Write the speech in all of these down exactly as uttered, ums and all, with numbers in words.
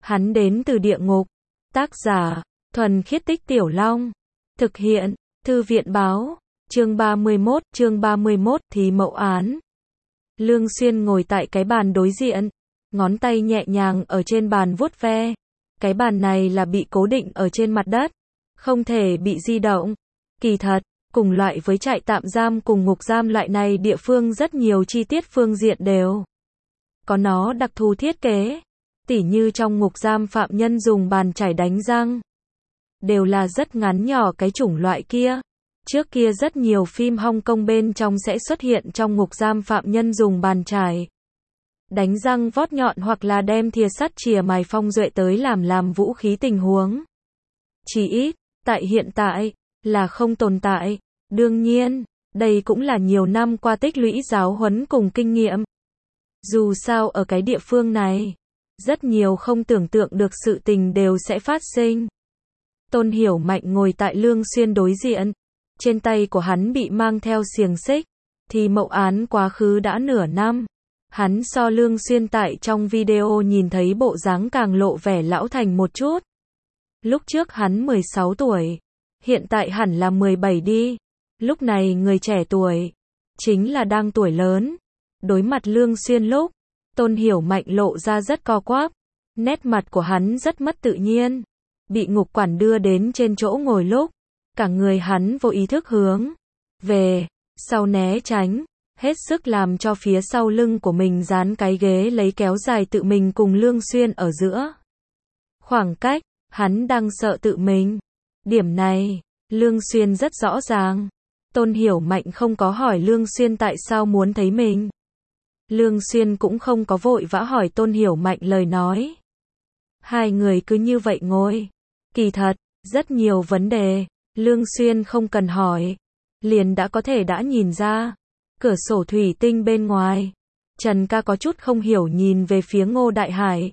Hắn đến từ địa ngục. Tác giả, Thuần Khiết Tích Tiểu Long. Thực hiện, Thư viện báo. Chương ba mươi mốt, chương ba mươi mốt, Thí Mậu Án. Lương Xuyên ngồi tại cái bàn đối diện, ngón tay nhẹ nhàng ở trên bàn vuốt ve. Cái bàn này là bị cố định ở trên mặt đất, không thể bị di động. Kỳ thật, cùng loại với trại tạm giam cùng ngục giam loại này địa phương rất nhiều chi tiết phương diện đều có nó đặc thù thiết kế. Tỉ như trong ngục giam phạm nhân dùng bàn chải đánh răng, đều là rất ngắn nhỏ cái chủng loại kia. Trước kia rất nhiều phim Hong Kong bên trong sẽ xuất hiện trong ngục giam phạm nhân dùng bàn chải đánh răng vót nhọn hoặc là đem thìa sắt chìa mài phong duệ tới làm làm vũ khí tình huống. Chỉ ít, tại hiện tại, là không tồn tại. Đương nhiên, đây cũng là nhiều năm qua tích lũy giáo huấn cùng kinh nghiệm. Dù sao ở cái địa phương này, rất nhiều không tưởng tượng được sự tình đều sẽ phát sinh. Tôn Hiểu Mạnh ngồi tại Lương Xuyên đối diện. Trên tay của hắn bị mang theo xiềng xích. Thì mậu án quá khứ đã nửa năm. Hắn so Lương Xuyên tại trong video nhìn thấy bộ dáng càng lộ vẻ lão thành một chút. Lúc trước hắn mười sáu tuổi. Hiện tại hẳn là mười bảy đi. Lúc này người trẻ tuổi chính là đang tuổi lớn. Đối mặt Lương Xuyên lúc, Tôn Hiểu Mạnh lộ ra rất co quắp. Nét mặt của hắn rất mất tự nhiên. Bị ngục quản đưa đến trên chỗ ngồi lúc, cả người hắn vô ý thức hướng về sau né tránh, hết sức làm cho phía sau lưng của mình dán cái ghế lấy kéo dài tự mình cùng Lương Xuyên ở giữa khoảng cách. Hắn đang sợ tự mình. Điểm này, Lương Xuyên rất rõ ràng. Tôn Hiểu Mạnh không có hỏi Lương Xuyên tại sao muốn thấy mình. Lương Xuyên cũng không có vội vã hỏi Tôn Hiểu Mạnh lời nói. Hai người cứ như vậy ngồi. Kỳ thật, rất nhiều vấn đề, Lương Xuyên không cần hỏi, liền đã có thể đã nhìn ra. Cửa sổ thủy tinh bên ngoài, Trần Ca có chút không hiểu nhìn về phía Ngô Đại Hải.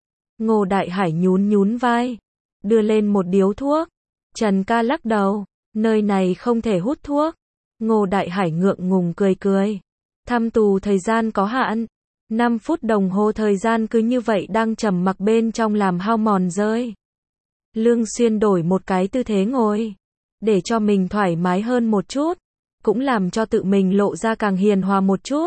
Ngô Đại Hải nhún nhún vai, đưa lên một điếu thuốc. Trần Ca lắc đầu, nơi này không thể hút thuốc. Ngô Đại Hải ngượng ngùng cười cười. Thăm tù thời gian có hạn, năm phút đồng hồ thời gian cứ như vậy đang trầm mặc bên trong làm hao mòn rơi. Lương Xuyên đổi một cái tư thế ngồi, để cho mình thoải mái hơn một chút, cũng làm cho tự mình lộ ra càng hiền hòa một chút.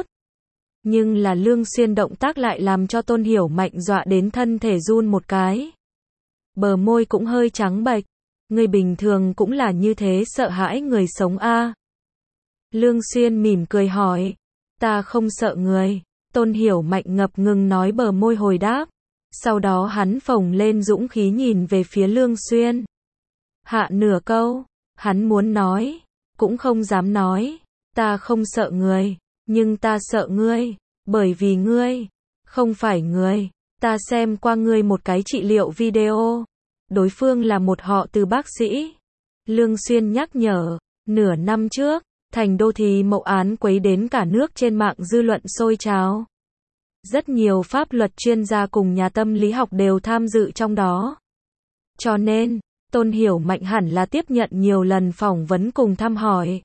Nhưng là Lương Xuyên động tác lại làm cho Tôn Hiểu Mạnh dọa đến thân thể run một cái. Bờ môi cũng hơi trắng bệch. Người bình thường cũng là như thế sợ hãi người sống a? À? Lương Xuyên mỉm cười hỏi. Ta không sợ người. Tôn Hiểu Mạnh ngập ngừng nói bờ môi hồi đáp. Sau đó hắn phồng lên dũng khí nhìn về phía Lương Xuyên. Hạ nửa câu, hắn muốn nói, cũng không dám nói. Ta không sợ người, nhưng ta sợ ngươi, bởi vì ngươi không phải người. Ta xem qua ngươi một cái trị liệu video. Đối phương là một họ Từ bác sĩ. Lương Xuyên nhắc nhở, nửa năm trước, thành đô Thí Mậu án quấy đến cả nước trên mạng dư luận sôi trào. Rất nhiều pháp luật chuyên gia cùng nhà tâm lý học đều tham dự trong đó. Cho nên, Tôn Hiểu Mạnh hẳn là tiếp nhận nhiều lần phỏng vấn cùng thăm hỏi.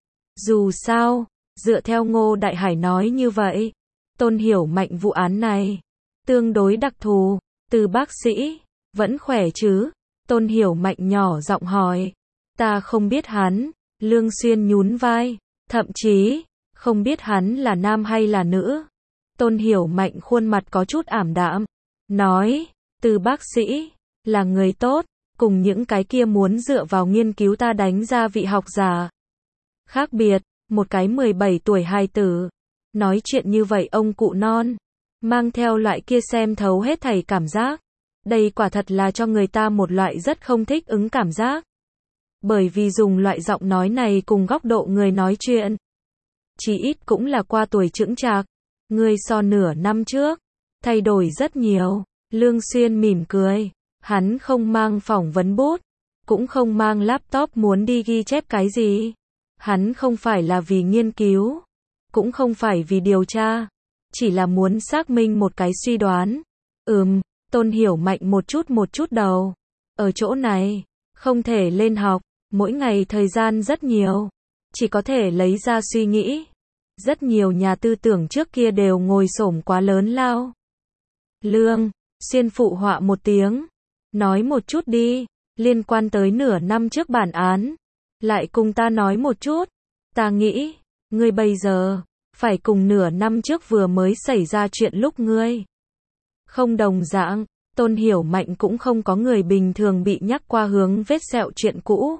Dù sao, dựa theo Ngô Đại Hải nói như vậy, Tôn Hiểu Mạnh vụ án này tương đối đặc thù. Từ bác sĩ vẫn khỏe chứ? Tôn Hiểu Mạnh nhỏ giọng hỏi. Ta không biết hắn. Lương Xuyên nhún vai. Thậm chí, không biết hắn là nam hay là nữ. Tôn Hiểu Mạnh khuôn mặt có chút ảm đạm. Nói, Từ bác sĩ là người tốt, cùng những cái kia muốn dựa vào nghiên cứu ta đánh ra vị học giả. Khác biệt, một cái mười bảy tuổi hài tử. Nói chuyện như vậy ông cụ non. Mang theo loại kia xem thấu hết thảy cảm giác. Đây quả thật là cho người ta một loại rất không thích ứng cảm giác. Bởi vì dùng loại giọng nói này cùng góc độ người nói chuyện, chỉ ít cũng là qua tuổi chững chạc. Ngươi so nửa năm trước, thay đổi rất nhiều. Lương Xuyên mỉm cười. Hắn không mang phỏng vấn bút, cũng không mang laptop muốn đi ghi chép cái gì. Hắn không phải là vì nghiên cứu, cũng không phải vì điều tra, chỉ là muốn xác minh một cái suy đoán. Ừm, Tôn Hiểu Mạnh một chút một chút đầu. Ở chỗ này, không thể lên học, mỗi ngày thời gian rất nhiều, chỉ có thể lấy ra suy nghĩ. Rất nhiều nhà tư tưởng trước kia đều ngồi xổm quá lớn lao. Lương Xuyên phụ họa một tiếng. Nói một chút đi, liên quan tới nửa năm trước bản án. Lại cùng ta nói một chút. Ta nghĩ, ngươi bây giờ, phải cùng nửa năm trước vừa mới xảy ra chuyện lúc ngươi. Không đồng dạng, Tôn Hiểu Mạnh cũng không có người bình thường bị nhắc qua hướng vết sẹo chuyện cũ.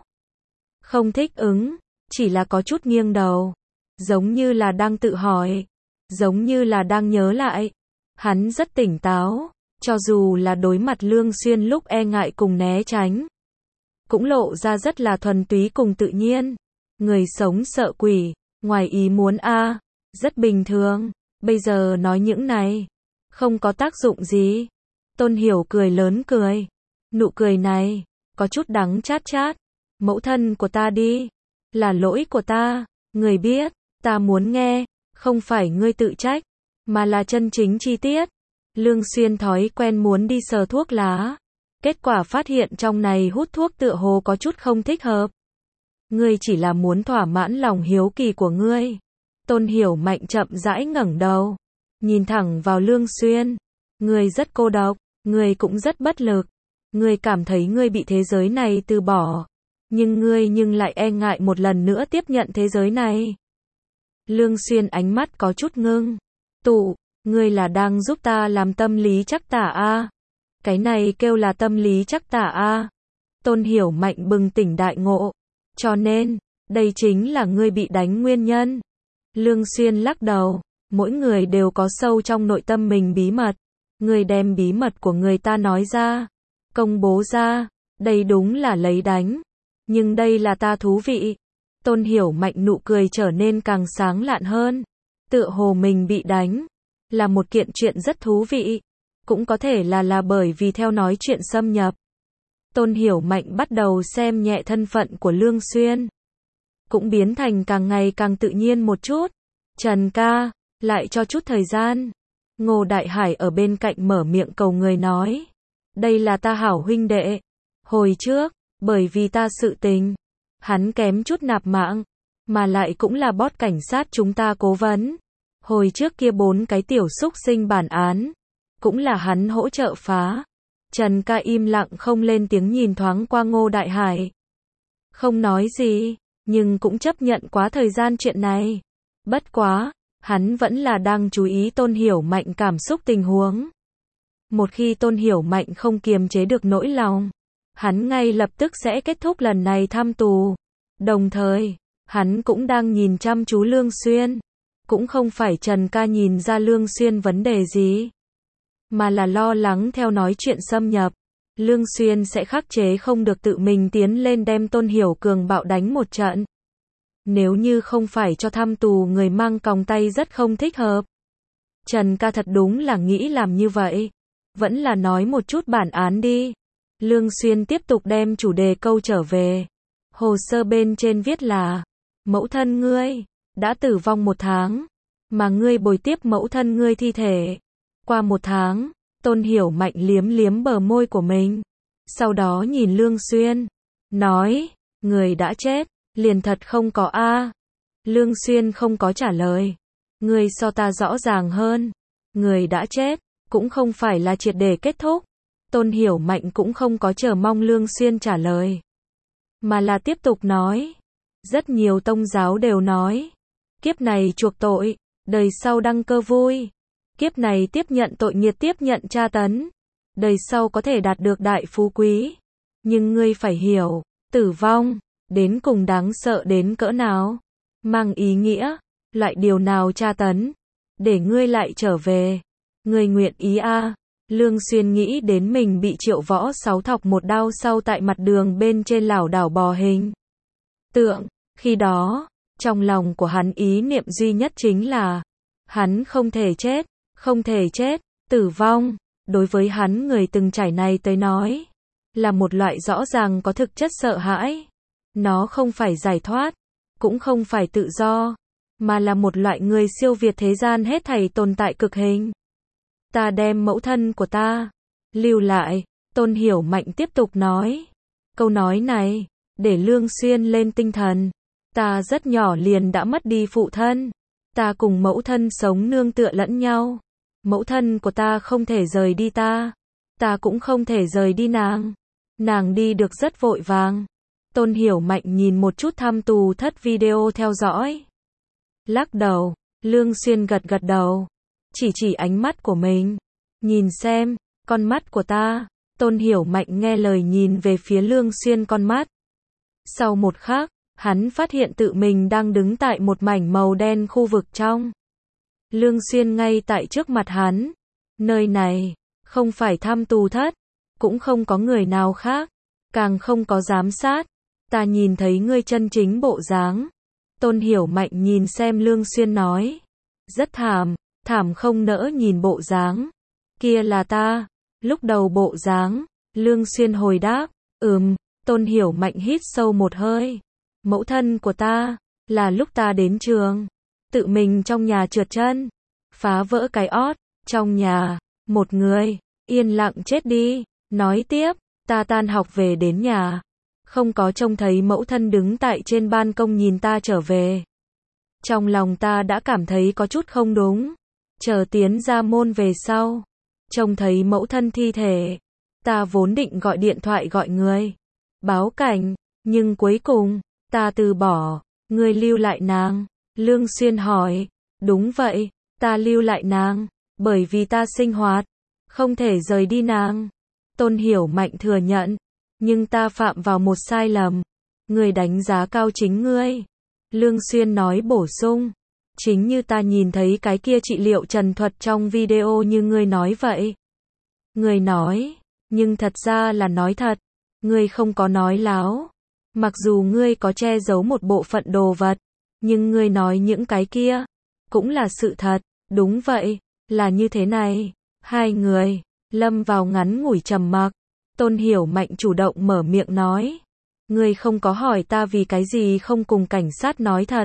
Không thích ứng, chỉ là có chút nghiêng đầu. Giống như là đang tự hỏi, giống như là đang nhớ lại. Hắn rất tỉnh táo, cho dù là đối mặt Lương Xuyên lúc e ngại cùng né tránh. Cũng lộ ra rất là thuần túy cùng tự nhiên. Người sống sợ quỷ, ngoài ý muốn a, rất bình thường. Bây giờ nói những này, không có tác dụng gì. Tôn Hiểu cười lớn cười. Nụ cười này, có chút đắng chát chát. Mẫu thân của ta đi, là lỗi của ta, người biết, ta muốn nghe, không phải ngươi tự trách, mà là chân chính chi tiết. Lương Xuyên thói quen muốn đi sờ thuốc lá. Kết quả phát hiện trong này hút thuốc tựa hồ có chút không thích hợp. Ngươi chỉ là muốn thỏa mãn lòng hiếu kỳ của ngươi. Tôn Hiểu Mạnh chậm rãi ngẩng đầu, nhìn thẳng vào Lương Xuyên. Ngươi rất cô độc, ngươi cũng rất bất lực. Ngươi cảm thấy ngươi bị thế giới này từ bỏ, nhưng ngươi nhưng lại e ngại một lần nữa tiếp nhận thế giới này. Lương Xuyên ánh mắt có chút ngưng. Tụ, ngươi là đang giúp ta làm tâm lý trắc tả a? Cái này kêu là tâm lý trắc tả a? Tôn Hiểu Mạnh bừng tỉnh đại ngộ. Cho nên, đây chính là ngươi bị đánh nguyên nhân. Lương Xuyên lắc đầu. Mỗi người đều có sâu trong nội tâm mình bí mật. Ngươi đem bí mật của người ta nói ra, công bố ra, đây đúng là lấy đánh. Nhưng đây là ta thú vị. Tôn Hiểu Mạnh nụ cười trở nên càng sáng lạn hơn. Tựa hồ mình bị đánh, là một kiện chuyện rất thú vị. Cũng có thể là là bởi vì theo nói chuyện xâm nhập. Tôn Hiểu Mạnh bắt đầu xem nhẹ thân phận của Lương Xuyên. Cũng biến thành càng ngày càng tự nhiên một chút. Trần ca, lại cho chút thời gian. Ngô Đại Hải ở bên cạnh mở miệng cầu người nói. Đây là ta hảo huynh đệ. Hồi trước, bởi vì ta sự tình, hắn kém chút nạp mạng, mà lại cũng là boss cảnh sát chúng ta cố vấn. Hồi trước kia bốn cái tiểu xúc sinh bản án, cũng là hắn hỗ trợ phá. Trần ca im lặng không lên tiếng nhìn thoáng qua Ngô Đại Hải. Không nói gì, nhưng cũng chấp nhận quá thời gian chuyện này. Bất quá, hắn vẫn là đang chú ý Tôn Hiểu Mạnh cảm xúc tình huống. Một khi Tôn Hiểu Mạnh không kiềm chế được nỗi lòng, hắn ngay lập tức sẽ kết thúc lần này thăm tù. Đồng thời, hắn cũng đang nhìn chăm chú Lương Xuyên. Cũng không phải Trần ca nhìn ra Lương Xuyên vấn đề gì, mà là lo lắng theo nói chuyện xâm nhập. Lương Xuyên sẽ khắc chế không được tự mình tiến lên đem Tôn Hiểu Cường bạo đánh một trận. Nếu như không phải cho thăm tù người mang còng tay rất không thích hợp. Trần ca thật đúng là nghĩ làm như vậy. Vẫn là nói một chút bản án đi. Lương Xuyên tiếp tục đem chủ đề câu trở về. Hồ sơ bên trên viết là, mẫu thân ngươi đã tử vong một tháng, mà ngươi bồi tiếp mẫu thân ngươi thi thể. Qua một tháng, Tôn Hiểu Mạnh liếm liếm bờ môi của mình. Sau đó nhìn Lương Xuyên, nói, người đã chết, liền thật không có a. Lương Xuyên không có trả lời. Ngươi so ta rõ ràng hơn. Người đã chết, cũng không phải là triệt để kết thúc. Tôn Hiểu Mạnh cũng không có chờ mong Lương Xuyên trả lời, mà là tiếp tục nói. Rất nhiều tông giáo đều nói, kiếp này chuộc tội, đời sau đăng cơ vui. Kiếp này tiếp nhận tội nghiệt, tiếp nhận tra tấn, đời sau có thể đạt được đại phú quý. Nhưng ngươi phải hiểu, tử vong, đến cùng đáng sợ đến cỡ nào. Mang ý nghĩa, loại điều nào tra tấn, để ngươi lại trở về. Ngươi nguyện ý a? Lương Xuyên nghĩ đến mình bị Triệu Võ Sáu thọc một đao sau tại mặt đường bên trên lảo đảo bò hình tượng. Khi đó, trong lòng của hắn ý niệm duy nhất chính là, hắn không thể chết, không thể chết. Tử vong, đối với hắn người từng trải này tới nói, là một loại rõ ràng có thực chất sợ hãi. Nó không phải giải thoát, cũng không phải tự do, mà là một loại người siêu việt thế gian hết thảy tồn tại cực hình. Ta đem mẫu thân của ta lưu lại, Tôn Hiểu Mạnh tiếp tục nói. Câu nói này để Lương Xuyên lên tinh thần. Ta rất nhỏ liền đã mất đi phụ thân. Ta cùng mẫu thân sống nương tựa lẫn nhau. Mẫu thân của ta không thể rời đi ta. ta cũng không thể rời đi nàng. Nàng đi được rất vội vàng. Tôn Hiểu Mạnh nhìn một chút thăm tù thất video theo dõi. Lắc đầu, Lương Xuyên gật gật đầu. Chỉ chỉ ánh mắt của mình. Nhìn xem, con mắt của ta. Tôn Hiểu Mạnh nghe lời nhìn về phía Lương Xuyên con mắt. Sau một khắc, hắn phát hiện tự mình đang đứng tại một mảnh màu đen khu vực trong. Lương Xuyên ngay tại trước mặt hắn. Nơi này, không phải thăm tù thất, cũng không có người nào khác, càng không có giám sát. Ta nhìn thấy ngươi chân chính bộ dáng. Tôn Hiểu Mạnh nhìn xem Lương Xuyên nói. Rất thảm, thảm không nỡ nhìn bộ dáng. Kia là ta, lúc đầu bộ dáng. Lương Xuyên hồi đáp, ừm. Tôn Hiểu Mạnh hít sâu một hơi. Mẫu thân của ta, là lúc ta đến trường, tự mình trong nhà trượt chân, phá vỡ cái ót, trong nhà, một người, yên lặng chết đi. Nói tiếp, ta tan học về đến nhà, không có trông thấy mẫu thân đứng tại trên ban công nhìn ta trở về. Trong lòng ta đã cảm thấy có chút không đúng. Chờ tiến ra môn về sau, trông thấy mẫu thân thi thể, ta vốn định gọi điện thoại gọi người, báo cảnh, nhưng cuối cùng, ta từ bỏ. Ngươi lưu lại nàng? Lương Xuyên hỏi. Đúng vậy, ta lưu lại nàng, bởi vì ta sinh hoạt, không thể rời đi nàng. Tôn Hiểu Mạnh thừa nhận, nhưng ta phạm vào một sai lầm. Ngươi đánh giá cao chính ngươi. Lương Xuyên nói bổ sung, chính như ta nhìn thấy cái kia trị liệu trần thuật trong video như ngươi nói vậy. Ngươi nói, nhưng thật ra là nói thật. Ngươi không có nói láo. Mặc dù ngươi có che giấu một bộ phận đồ vật, nhưng ngươi nói những cái kia, cũng là sự thật. Đúng vậy, là như thế này. Hai người, lâm vào ngắn ngủi trầm mặc. Tôn Hiểu Mạnh chủ động mở miệng nói. Ngươi không có hỏi ta vì cái gì không cùng cảnh sát nói thật.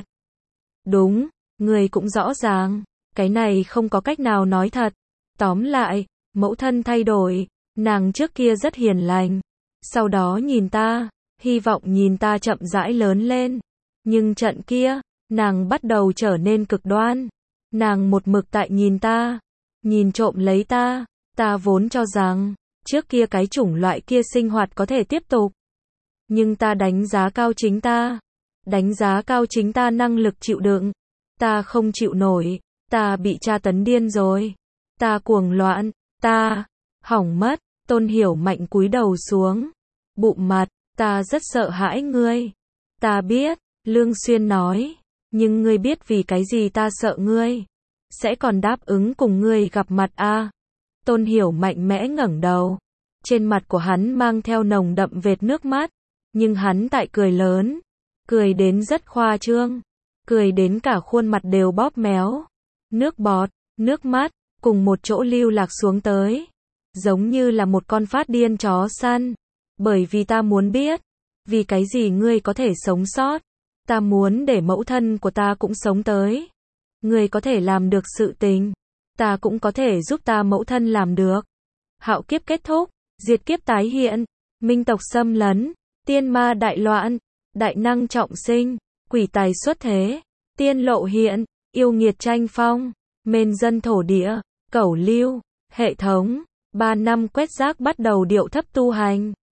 Đúng, ngươi cũng rõ ràng, cái này không có cách nào nói thật. Tóm lại, mẫu thân thay đổi, nàng trước kia rất hiền lành. Sau đó nhìn ta, hy vọng nhìn ta chậm rãi lớn lên. Nhưng trận kia, nàng bắt đầu trở nên cực đoan. Nàng một mực tại nhìn ta, nhìn trộm lấy ta. Ta vốn cho rằng, trước kia cái chủng loại kia sinh hoạt có thể tiếp tục. Nhưng ta đánh giá cao chính ta. Đánh giá cao chính ta năng lực chịu đựng. Ta không chịu nổi. Ta bị tra tấn điên rồi. Ta cuồng loạn. Ta hỏng mất. Tôn Hiểu Mạnh cúi đầu xuống. Bụng mặt. Ta rất sợ hãi ngươi. Ta biết. Lương Xuyên nói. Nhưng ngươi biết vì cái gì ta sợ ngươi. Sẽ còn đáp ứng cùng ngươi gặp mặt à? Tôn Hiểu Mạnh mẽ ngẩng đầu. Trên mặt của hắn mang theo nồng đậm vệt nước mắt. Nhưng hắn tại cười lớn. Cười đến rất khoa trương. Cười đến cả khuôn mặt đều bóp méo. Nước bọt, nước mắt, cùng một chỗ lưu lạc xuống tới. Giống như là một con phát điên chó săn. Bởi vì ta muốn biết. Vì cái gì ngươi có thể sống sót. Ta muốn để mẫu thân của ta cũng sống tới. Ngươi có thể làm được sự tình. Ta cũng có thể giúp ta mẫu thân làm được. Hạo kiếp kết thúc. Diệt kiếp tái hiện. Minh tộc xâm lấn. Tiên ma đại loạn. Đại năng trọng sinh. Quỷ tài xuất thế. Tiên lộ hiện. Yêu nghiệt tranh phong. Mên dân thổ địa. Cẩu lưu. Hệ thống. Ba năm quét rác bắt đầu điệu thấp tu hành.